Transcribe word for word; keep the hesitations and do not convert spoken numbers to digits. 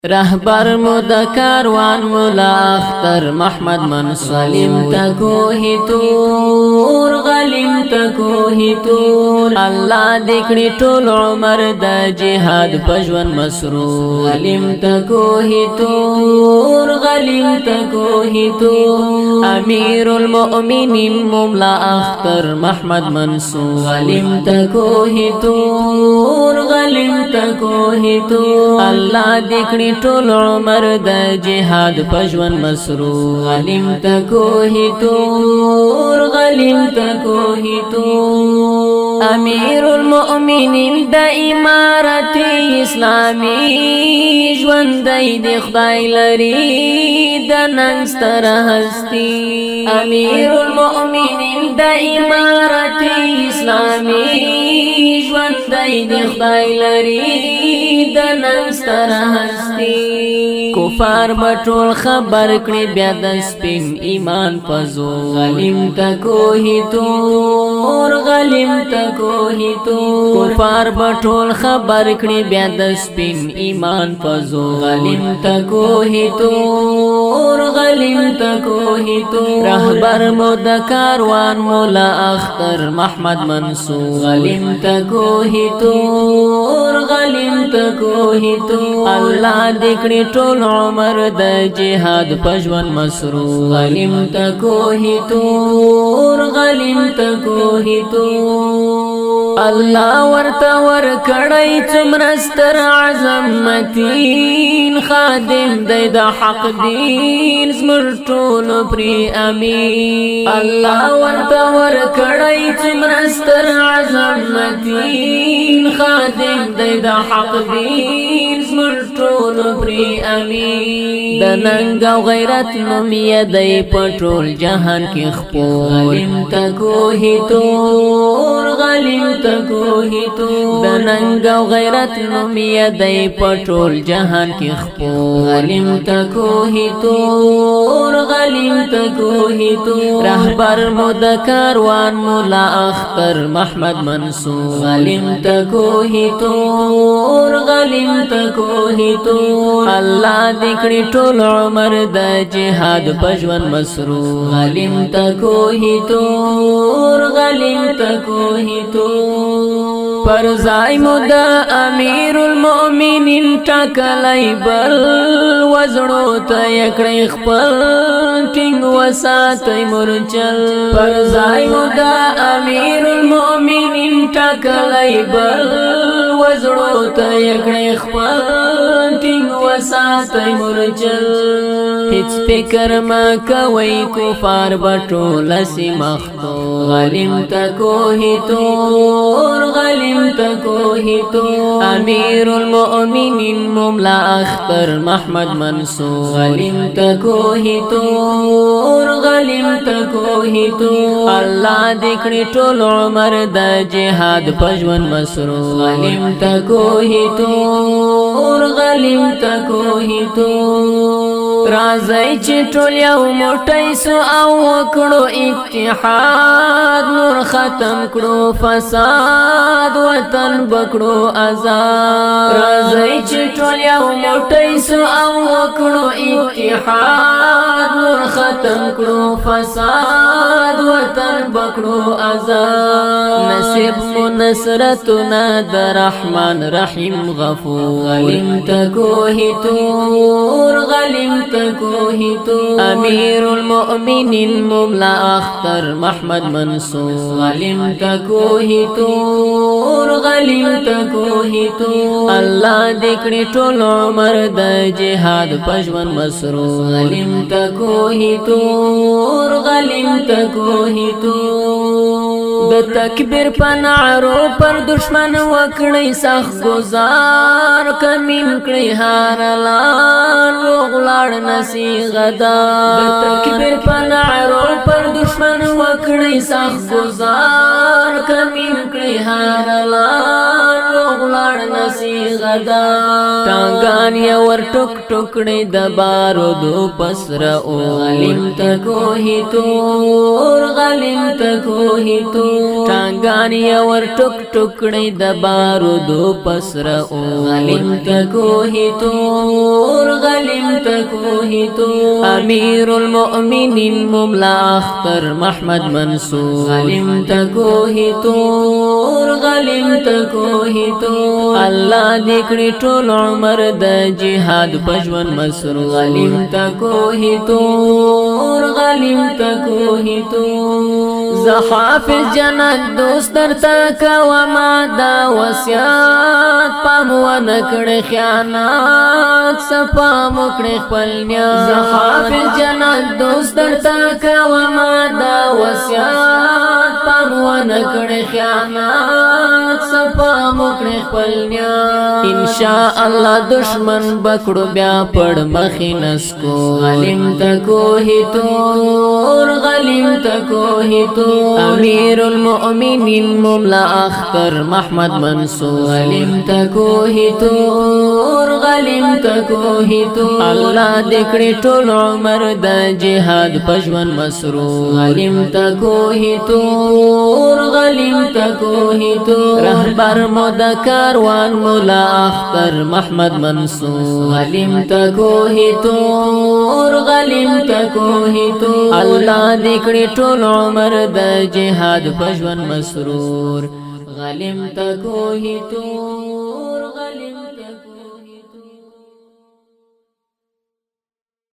رهبر مد کاروان مولا اختر محمد منصور غلیم تکوهی تور غلیم تکوهی تور الله دکړي ټول عمر د جهاد پجون مسرور غلیم تکوهی تور غلیم تکوهی تور امیر المؤمنین مولا اختر محمد منصور غلیم تکوهی تور غلیم تکوهی تور الله دکړي ټول عمر د جهاد پجون مسرور غلیم تکوهی تور غلیم تکوهی تور امیر المؤمنین د امارت اسلامی ژوندی د خدای لري د نن ستر هستی امیر المؤمنین د امارت اسلامی ژوندی د خدای لري د نن ستر هستی کفار بټول خبر کړي بیا د سپین ایمان پزو غلیم تکوهی تور غلیم تکوهی تور کفار بټول خبر کړي بیا د سپین ایمان پزو غلیم تکوهی تور غلیم تکوهی تور رهبر مود کاروان مولا اختر محمد منصور غلیم تکوهی تور غلیم تکوهی تور الله دکړي ټول عمر د جهاد پجون مسرور غلیم تکوهی تور غلیم تکوهی تور الله ورته ور کړی څومره ستر عظمتین خادم دی د حق دین زموږ ټول پری امین الله ورته ور کړی څومره ستر عظمتین خادم دی د حق دین زموږ ټول پری امین د ننګ او غیرت نوم یې دی په ټول جهان کې خپور غلیم تکوهی تور غلیم تکوهی تور د ننګ او غیرت نوم یې دی په ټول جهان کې خپور غلیم تکوهی تور غلیم تکوهی تور رهبر مود کاروان مولا اختر محمد منصور غلیم تکوهی تور غلیم تکوهی تور الله دکړي ټول عمر د جهاد پجون مسرور غلیم تکوهی تور غلیم تکوهی تور پر ځای مو د امیر المؤمنین ټاکلی بل وزړو ته یې کړی خپل ټینګ وساتئ مورچل پر ځای مو د امیر المؤمنین ټاکلی بل وزړو ته یې کړی خپل ټینګ وساتئ مورچل هیڅ فکر ما کوئ کفار بټول سی مختو غلیم تکوهی تور غلیم تکوهی تور امیر المؤمنین مولا اختر محمد منصور غلیم تکوهی تور غلیم تکوهی تور الله دکړي ټول عمر د جهاد پجون مسرور غلیم تکوهی تور غلیم تکوهی تور راځي چې ټول یو موټی سو او وکړو اتحاد نور ختم کړو فساد وطن بکړو آزاد راځي چې ټول یو موټی سو او وکړو اتحاد نور ختم کړو فساد وطن بکړو آزاد نصیب مو نصرتنا د رحمان رحیم غفور غلیم تکوهی تور غلیم تکوهی تور امیر المؤمنین مولا اختر محمد منصور غلیم تکوهی تور غلیم تکوهی تور الله دکړي ټول عمر د جهاد پجون مسرور غلیم تکوهی تور غلیم تکوهی تور د تکبیر پنارو پر دشمن وکړی سخت گزار کمین کړی هار لار وغلاړ نسی غدا د تکبیر پنارو پر دشمن وکړی سخت گزار کمین کړی هار لار غلار نسی غدا ټانګان یې ور ټوک ټوکړې د بارودو پسرو غلیم تکوهی تور غلیم تکوهی تور ټانګان یې ور ټوک ټوکړې د بارودو پسرو غلیم تکوهی تور غلیم تکوهی تور امیر المؤمنین مملا اختر محمد منصور غلیم تکوهی تور غلیم تکوهی تور الله دې کړي ټول عمر د جهاد پښون مسرور غلیم تکوهی تور غلیم تکوهی تور زحافظ جنت دوست درتا کوما دا وصیات پام ونکړي خیانات صفا مکړي خپل نیات زحافظ جنت دوست درتا کوما دا وصیات پام ونکړي خیانات صفا مکړي خپل نیات ان شاء الله دشمن بکړو بیا پړ مخې نسکو غلیم تکوهی تور غلیم تکوهی تور امیر المؤمنین مملا اختر محمد منصور غلیم تکوهی تور غلیم تکوهی تور الله دې کړي ټول عمر د جهاد پښون مسرور غلیم تکوهی تور غلیم تکوهی تور رهبر مو د کاروان مولا اختر محمد منصور غلیم تکوهی تور غلیم تکوهی تور الله دې کړي ټول عمر د جهاد پښون مسرور غلیم تکوهی تور